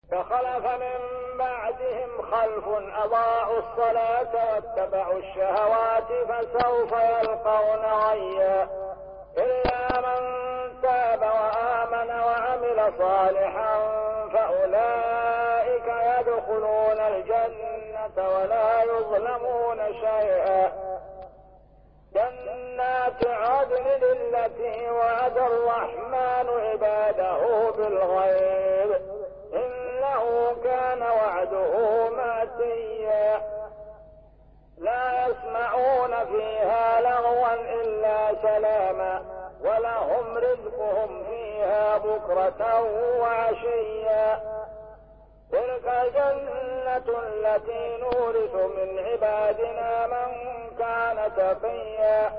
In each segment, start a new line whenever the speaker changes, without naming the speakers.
فخلف من بعدهم خلف أضاعوا الصلاة واتبعوا الشهوات فسوف يلقون غيا إلا من تاب وآمن وعمل صالحا فأولئك يدخلون الجنة ولا يظلمون شيئا. جنات عدن التي وعد الرحمن عباده بالغيب إنه كان وعده مأتيا. لا يسمعون فيها لغوا إلا سلاما ولهم رزقهم فيها بكرة وعشيا. تلك الجنة التي نورث من عبادنا من كان تقيا.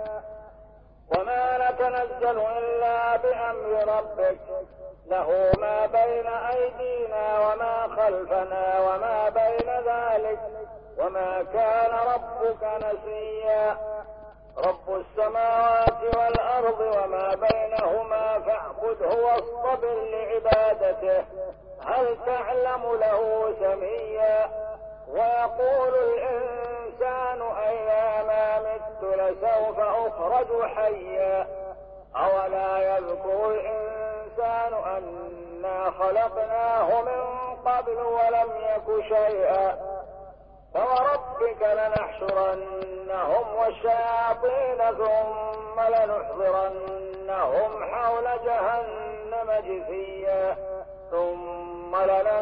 وما نتنزل إلا بأمر ربك له ما بين أيدينا وما خلفنا وما بين ذلك وما كان ربك نسيا. رب السماوات والأرض وما بينهما فاعبده واصطبر لعبادته هل تعلم له سميا. ويقول الإنسان أيا ما مت لسوف أخرج حيا. أولا يذكر الإنسان أنا خلقناه من قبل ولم يك شيئا. فوربك لنحشرنهم والشياطين ثم لنحضرنهم حول جهنم جثيا ثم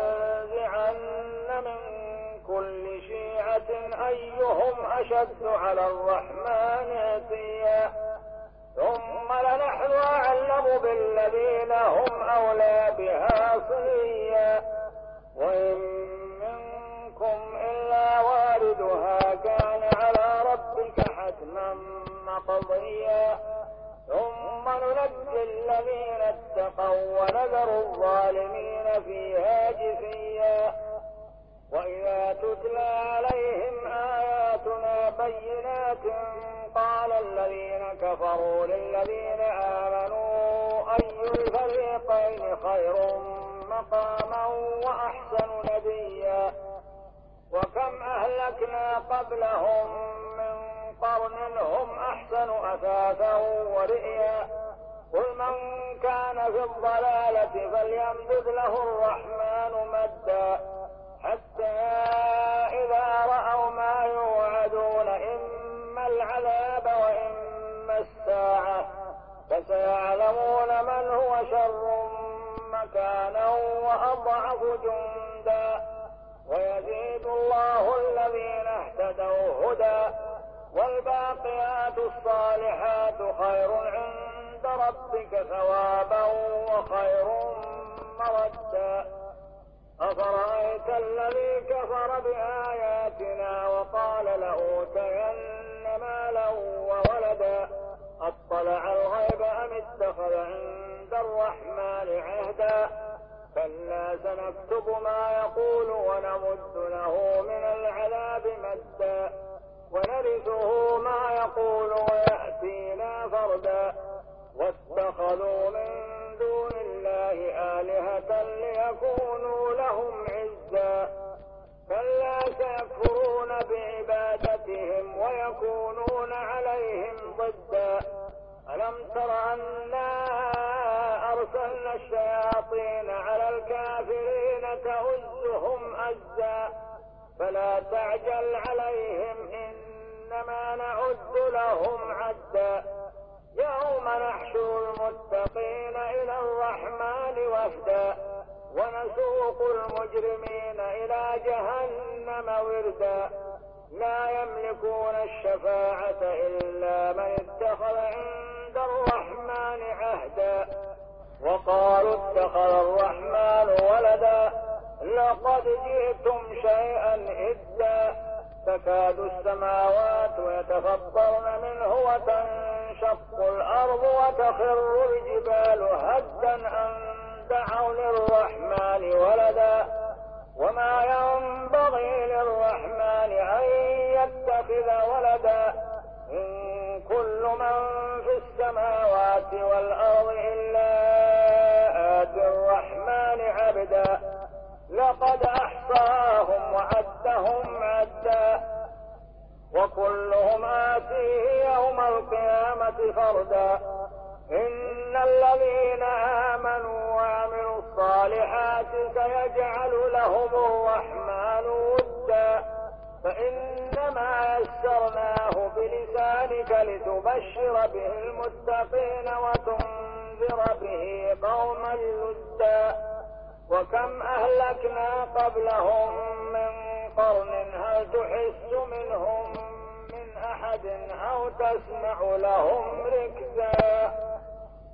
لننزعن من كل شيعة أيهم أشد على الرحمن عتيا. ثم لنحن أعلم بالذين هم أولى بها صليا. وإن منكم إلا واردها كان على ربك حتما مقضيا. ثم ننجي الذين اتقوا ونذر الظالمين فيها جثيا. وإذا تتلى عليهم آياتنا بينات قال الذين كفروا للذين آمنوا أي الفريقين خير مقاما وأحسن نديا. وكم أهلكنا قبلهم من قرن هم أحسن أثاثا ورئيا. قل من كان في الضلالة فليمدد له الرحمن مدا حتى إذا رأوا ما يوعدون إما العذاب وإما الساعة فسيعلمون من هو شر مكانا وأضعف جندا. ويزيد الله الذين اهتدوا هدى والباقيات الصالحات خير عند ربك ثوابا وخير مردا. أفرأيت الذي كفر بآياتنا وقال لأوتين مالا وولدا أطلع الغيب أم اتخذ عند الرحمن عهدا. كلا سنكتب ما يقول ونمد له من العذاب مدا ونرثه ما يقول ويأتينا فردا. واتخذوا من دون الله آلهة ليكونوا لهم عزا. كلا سيكفرون بعبادتهم ويكونون عليهم ضدا. ألم تر أنا أرسلنا الشياطين على الكافرين تؤزهم أزا. فلا تعجل عليهم إنما نعد لهم عدا. يوم نحشر المتقين إلى الرحمن وفدا ونسوق المجرمين إلى جهنم وردا. لا يملكون الشفاعة إلا من اتخذ عند الرحمن عهدا. وقالوا اتخذ الرحمن ولدا لقد جئتم شيئا إدا. تكاد السماوات يتفطرن منه وتنشق الأرض وتخر الجبال هدا أن دعوا للرحمن ولدا. وما ينبغي للرحمن أن يتخذ ولدا. إن كل من في السماوات والأرض إلا آتي الرحمن عبدا. لقد أحصاهم وعدهم عدا وكلهم آتيه يوم القيامة فردا إن الذين آمنوا وعملوا الصالحات سيجعل لهم الرحمن ودا فإنما يسرناه بلسانك لتبشر به المتقين وتنذر به قوما لدا وكم أهلكنا قبلهم من قرن هل تحس منهم من أحد أو تسمع لهم ركزا